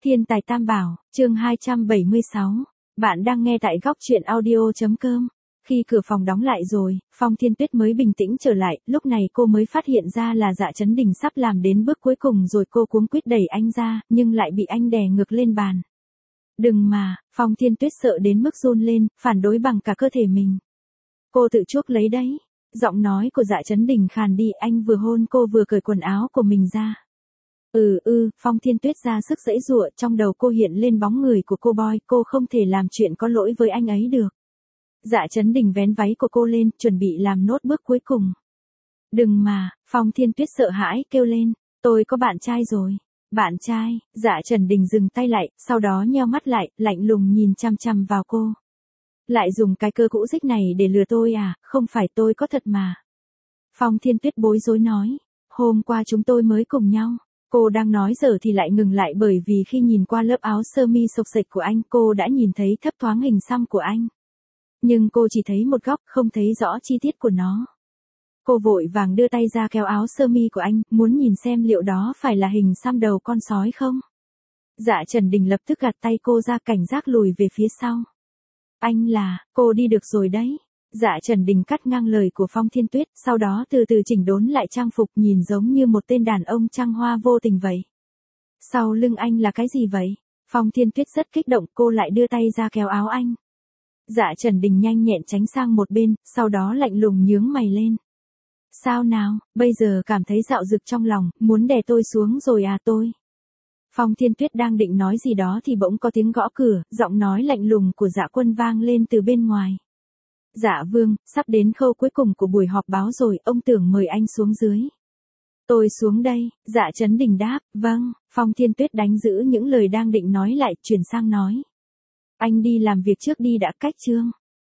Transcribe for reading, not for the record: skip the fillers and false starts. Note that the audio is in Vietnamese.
Thiên tài tam bảo, chương 276. Bạn đang nghe tại góc truyện audio.com. Khi cửa phòng đóng lại rồi, Phong Thiên Tuyết mới bình tĩnh trở lại, lúc này cô mới phát hiện ra là Dạ Chấn Đình sắp làm đến bước cuối cùng rồi, cô cuống quýt đẩy anh ra, nhưng lại bị anh đè ngược lên bàn. Đừng mà, Phong Thiên Tuyết sợ đến mức run lên, phản đối bằng cả cơ thể mình. Cô tự chuốc lấy đấy. Giọng nói của Dạ Chấn Đình khàn đi, anh vừa hôn cô vừa cởi quần áo của mình ra. Phong Thiên Tuyết ra sức giãy giụa, trong đầu cô hiện lên bóng người của cô boy, cô không thể làm chuyện có lỗi với anh ấy được. Dạ Chấn Đình vén váy của cô lên, chuẩn bị làm nốt bước cuối cùng. Đừng mà, Phong Thiên Tuyết sợ hãi kêu lên, tôi có bạn trai rồi. Bạn trai? Dạ Chấn Đình dừng tay lại, sau đó nheo mắt lại, lạnh lùng nhìn chằm chằm vào cô. Lại dùng cái cơ cũ dích này để lừa tôi à, không phải tôi có thật mà. Phong Thiên Tuyết bối rối nói, hôm qua chúng tôi mới cùng nhau. Cô đang nói dở thì lại ngừng lại, bởi vì khi nhìn qua lớp áo sơ mi xộc xệch của anh, cô đã nhìn thấy thấp thoáng hình xăm của anh. Nhưng cô chỉ thấy một góc, không thấy rõ chi tiết của nó. Cô vội vàng đưa tay ra kéo áo sơ mi của anh, muốn nhìn xem liệu đó phải là hình xăm đầu con sói không. Dạ Chấn Đình lập tức gạt tay cô ra, cảnh giác lùi về phía sau. Anh là, cô đi được rồi đấy. Dạ Chấn Đình cắt ngang lời của Phong Thiên Tuyết, sau đó từ từ chỉnh đốn lại trang phục, nhìn giống như một tên đàn ông trăng hoa vô tình vậy. Sau lưng anh là cái gì vậy? Phong Thiên Tuyết rất kích động, cô lại đưa tay ra kéo áo anh. Dạ Chấn Đình nhanh nhẹn tránh sang một bên, sau đó lạnh lùng nhướng mày lên. Sao nào, bây giờ cảm thấy dạo dực trong lòng, muốn đè tôi xuống rồi à tôi? Phong Thiên Tuyết đang định nói gì đó thì bỗng có tiếng gõ cửa, giọng nói lạnh lùng của Dạ Quân vang lên từ bên ngoài. Dạ Vương, sắp đến khâu cuối cùng của buổi họp báo rồi, ông tưởng mời anh xuống dưới. Tôi xuống đây, Dạ Chấn Đình đáp, vâng. Phong Thiên Tuyết đánh giữ những lời đang định nói lại, chuyển sang nói. Anh đi làm việc trước đi đã, cách chương.